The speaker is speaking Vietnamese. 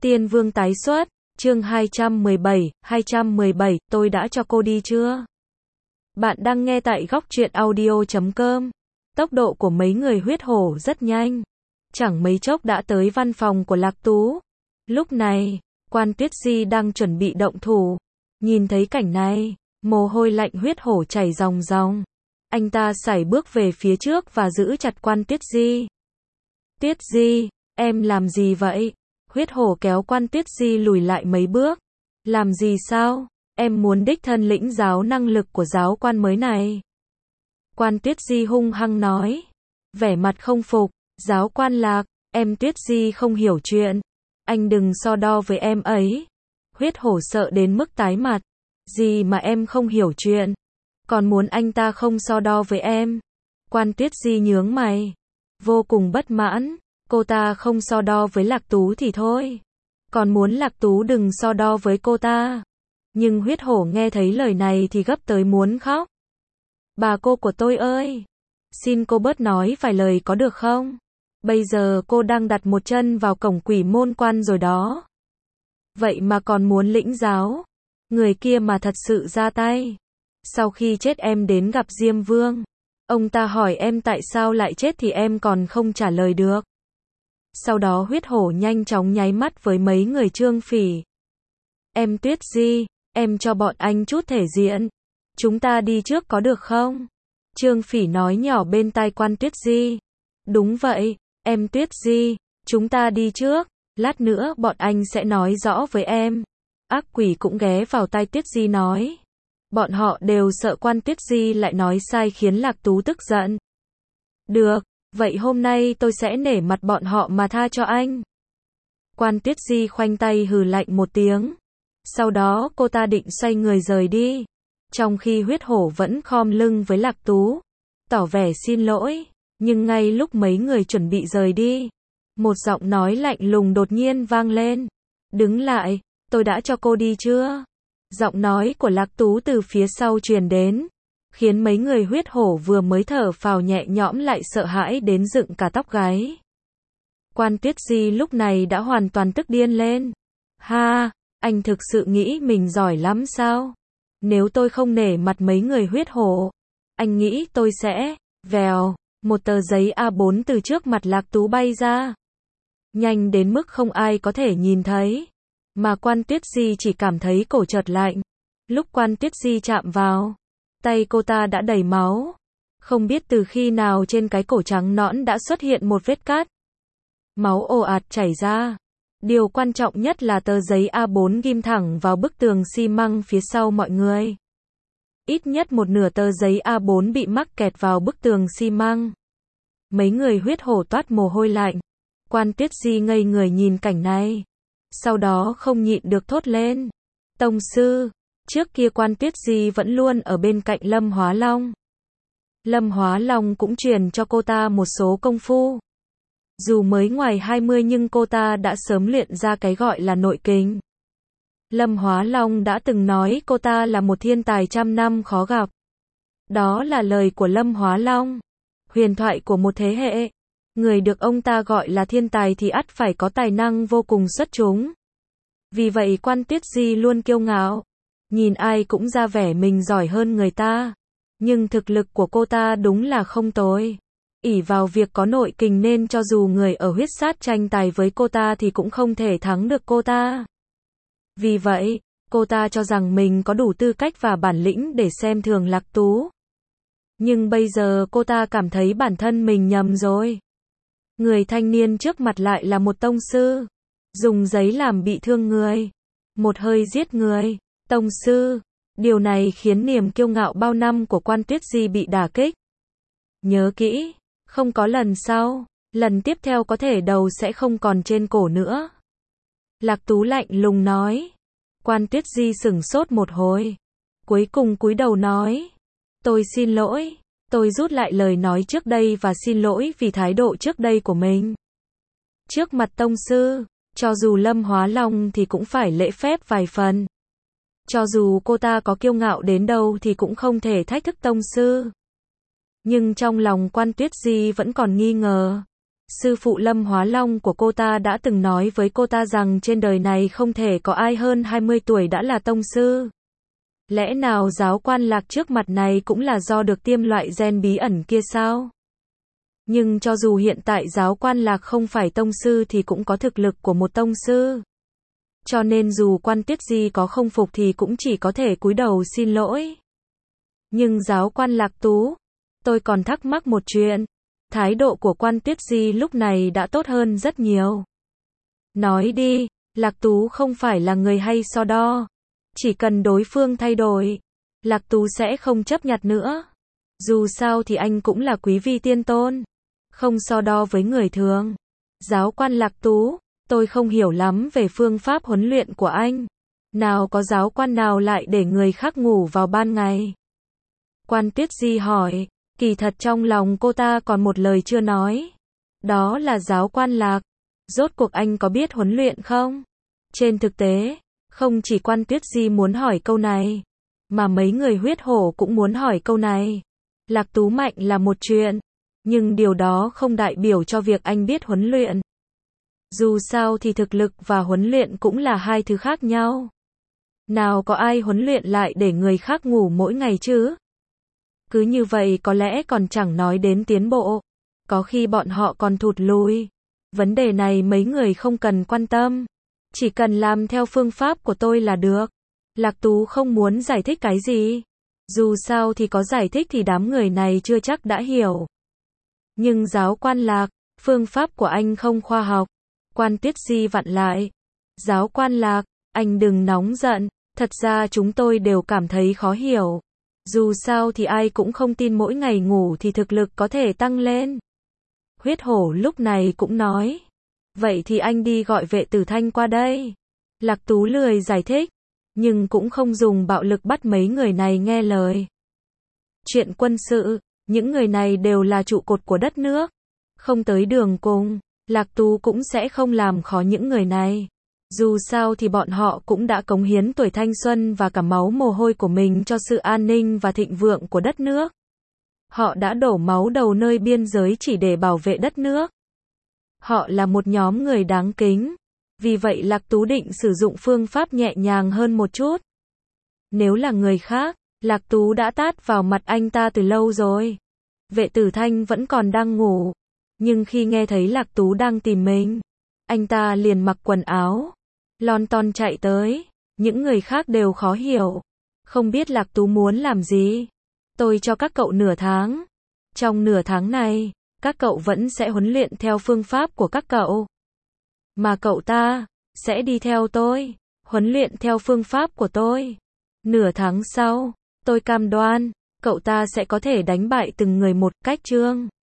Tiên Vương tái xuất, chương 217, tôi đã cho cô đi chưa? Bạn đang nghe tại góc truyện audio.com. Tốc độ của mấy người huyết hổ rất nhanh. Chẳng mấy chốc đã tới văn phòng của Lạc Tú. Lúc này, Quan Tuyết Di đang chuẩn bị động thủ. Nhìn thấy cảnh này, mồ hôi lạnh huyết hổ chảy ròng ròng. Anh ta sải bước về phía trước và giữ chặt Quan Tuyết Di. Tuyết Di, em làm gì vậy? Huyết hổ kéo Quan Tuyết Di lùi lại mấy bước. Làm gì sao? Em muốn đích thân lĩnh giáo năng lực của giáo quan mới này. Quan Tuyết Di hung hăng nói. Vẻ mặt không phục. Giáo quan Lạc, em Tuyết Di không hiểu chuyện. Anh đừng so đo với em ấy. Huyết hổ sợ đến mức tái mặt. Gì mà em không hiểu chuyện? Còn muốn anh ta không so đo với em? Quan Tuyết Di nhướng mày. Vô cùng bất mãn. Cô ta không so đo với Lạc Tú thì thôi. Còn muốn Lạc Tú đừng so đo với cô ta. Nhưng huyết hổ nghe thấy lời này thì gấp tới muốn khóc. Bà cô của tôi ơi! Xin cô bớt nói vài lời có được không? Bây giờ cô đang đặt một chân vào cổng quỷ môn quan rồi đó. Vậy mà còn muốn lĩnh giáo. Người kia mà thật sự ra tay. Sau khi chết em đến gặp Diêm Vương. Ông ta hỏi em tại sao lại chết thì em còn không trả lời được. Sau đó huyết hổ nhanh chóng nháy mắt với mấy người Trương Phỉ. Em Tuyết Di, em cho bọn anh chút thể diện. Chúng ta đi trước có được không? Trương Phỉ nói nhỏ bên tai Quan Tuyết Di. Đúng vậy, em Tuyết Di, chúng ta đi trước. Lát nữa bọn anh sẽ nói rõ với em. Ác quỷ cũng ghé vào tai Tuyết Di nói. Bọn họ đều sợ Quan Tuyết Di lại nói sai khiến Lạc Tú tức giận. Được, vậy hôm nay tôi sẽ nể mặt bọn họ mà tha cho anh. Quan Tuyết Di khoanh tay hừ lạnh một tiếng. Sau đó cô ta định xoay người rời đi. Trong khi huyết hổ vẫn khom lưng với Lạc Tú. Tỏ vẻ xin lỗi. Nhưng ngay lúc mấy người chuẩn bị rời đi. Một giọng nói lạnh lùng đột nhiên vang lên. Đứng lại, tôi đã cho cô đi chưa? Giọng nói của Lạc Tú từ phía sau truyền đến. Khiến mấy người huyết hổ vừa mới thở phào nhẹ nhõm lại sợ hãi đến dựng cả tóc gáy. Quan Tuyết Di lúc này đã hoàn toàn tức điên lên. Ha, anh thực sự nghĩ mình giỏi lắm sao? Nếu tôi không nể mặt mấy người huyết hổ, anh nghĩ tôi sẽ... Vèo, một tờ giấy A4 từ trước mặt Lạc Tú bay ra. Nhanh đến mức không ai có thể nhìn thấy. Mà Quan Tuyết Di chỉ cảm thấy cổ chợt lạnh. Lúc Quan Tuyết Di chạm vào, tay cô ta đã đầy máu. Không biết từ khi nào trên cái cổ trắng nõn đã xuất hiện một vết cắt. Máu ồ ạt chảy ra. Điều quan trọng nhất là tờ giấy A4 ghim thẳng vào bức tường xi măng phía sau mọi người. Ít nhất một nửa tờ giấy A4 bị mắc kẹt vào bức tường xi măng. Mấy người huyết hổ toát mồ hôi lạnh. Quan Tuyết Di ngây người nhìn cảnh này. Sau đó không nhịn được thốt lên. Tông sư, trước kia Quan Tuyết Di vẫn luôn ở bên cạnh Lâm Hóa Long. Lâm Hóa Long cũng truyền cho cô ta một số công phu. Dù mới ngoài 20 nhưng cô ta đã sớm luyện ra cái gọi là nội kình. Lâm Hóa Long đã từng nói cô ta là một thiên tài trăm năm khó gặp. Đó là lời của Lâm Hóa Long. Huyền thoại của một thế hệ. Người được ông ta gọi là thiên tài thì ắt phải có tài năng vô cùng xuất chúng. Vì vậy Quan Tuyết Di luôn kiêu ngạo. Nhìn ai cũng ra vẻ mình giỏi hơn người ta. Nhưng thực lực của cô ta đúng là không tồi. Ỷ vào việc có nội kình nên cho dù người ở huyết sát tranh tài với cô ta thì cũng không thể thắng được cô ta. Vì vậy, cô ta cho rằng mình có đủ tư cách và bản lĩnh để xem thường Lạc Tú. Nhưng bây giờ cô ta cảm thấy bản thân mình nhầm rồi. Người thanh niên trước mặt lại là một tông sư. Dùng giấy làm bị thương người. Một hơi giết người. Tông sư. Điều này khiến niềm kiêu ngạo bao năm của Quan Tuyết Di bị đả kích. Nhớ kỹ. Không có lần sau. Lần tiếp theo có thể đầu sẽ không còn trên cổ nữa. Lạc Tú lạnh lùng nói. Quan Tuyết Di sửng sốt một hồi. Cuối cùng cúi đầu nói. Tôi xin lỗi. Tôi rút lại lời nói trước đây và xin lỗi vì thái độ trước đây của mình. Trước mặt tông sư, cho dù Lâm Hóa Long thì cũng phải lễ phép vài phần. Cho dù cô ta có kiêu ngạo đến đâu thì cũng không thể thách thức tông sư. Nhưng trong lòng Quan Tuyết Di vẫn còn nghi ngờ. Sư phụ Lâm Hóa Long của cô ta đã từng nói với cô ta rằng trên đời này không thể có ai hơn 20 tuổi đã là tông sư. Lẽ nào giáo quan Lạc trước mặt này cũng là do được tiêm loại gen bí ẩn kia sao? Nhưng cho dù hiện tại giáo quan Lạc không phải tông sư thì cũng có thực lực của một tông sư. Cho nên dù Quan Tuyết Di có không phục thì cũng chỉ có thể cúi đầu xin lỗi. Nhưng giáo quan Lạc Tú, tôi còn thắc mắc một chuyện. Thái độ của Quan Tuyết Di lúc này đã tốt hơn rất nhiều. Nói đi, Lạc Tú không phải là người hay so đo. Chỉ cần đối phương thay đổi, Lạc Tú sẽ không chấp nhặt nữa. Dù sao thì anh cũng là quý vi tiên tôn. Không so đo với người thường. Giáo quan Lạc Tú, tôi không hiểu lắm về phương pháp huấn luyện của anh. Nào có giáo quan nào lại để người khác ngủ vào ban ngày? Quan Tuyết Di hỏi. Kỳ thật trong lòng cô ta còn một lời chưa nói. Đó là giáo quan Lạc. Rốt cuộc anh có biết huấn luyện không? Trên thực tế, không chỉ Quan Tuyết Di muốn hỏi câu này, mà mấy người huyết hổ cũng muốn hỏi câu này. Lạc Tú mạnh là một chuyện, nhưng điều đó không đại biểu cho việc anh biết huấn luyện. Dù sao thì thực lực và huấn luyện cũng là hai thứ khác nhau. Nào có ai huấn luyện lại để người khác ngủ mỗi ngày chứ? Cứ như vậy có lẽ còn chẳng nói đến tiến bộ. Có khi bọn họ còn thụt lùi. Vấn đề này mấy người không cần quan tâm. Chỉ cần làm theo phương pháp của tôi là được. Lạc Tú không muốn giải thích cái gì. Dù sao thì có giải thích thì đám người này chưa chắc đã hiểu. Nhưng giáo quan Lạc, phương pháp của anh không khoa học. Quan Tuyết Di vặn lại. Giáo quan Lạc, anh đừng nóng giận. Thật ra chúng tôi đều cảm thấy khó hiểu. Dù sao thì ai cũng không tin mỗi ngày ngủ thì thực lực có thể tăng lên. Huyết hổ lúc này cũng nói. Vậy thì anh đi gọi vệ tử thanh qua đây. Lạc Tú lười giải thích. Nhưng cũng không dùng bạo lực bắt mấy người này nghe lời. Chuyện quân sự, những người này đều là trụ cột của đất nước. Không tới đường cùng, Lạc Tú cũng sẽ không làm khó những người này. Dù sao thì bọn họ cũng đã cống hiến tuổi thanh xuân và cả máu mồ hôi của mình cho sự an ninh và thịnh vượng của đất nước. Họ đã đổ máu đầu nơi biên giới chỉ để bảo vệ đất nước. Họ là một nhóm người đáng kính. Vì vậy Lạc Tú định sử dụng phương pháp nhẹ nhàng hơn một chút. Nếu là người khác, Lạc Tú đã tát vào mặt anh ta từ lâu rồi. Vệ tử thanh vẫn còn đang ngủ. Nhưng khi nghe thấy Lạc Tú đang tìm mình, anh ta liền mặc quần áo, lon ton chạy tới. Những người khác đều khó hiểu. Không biết Lạc Tú muốn làm gì. Tôi cho các cậu nửa tháng. Trong nửa tháng này, các cậu vẫn sẽ huấn luyện theo phương pháp của các cậu. Mà cậu ta, sẽ đi theo tôi, huấn luyện theo phương pháp của tôi. Nửa tháng sau, tôi cam đoan, cậu ta sẽ có thể đánh bại từng người một cách chương.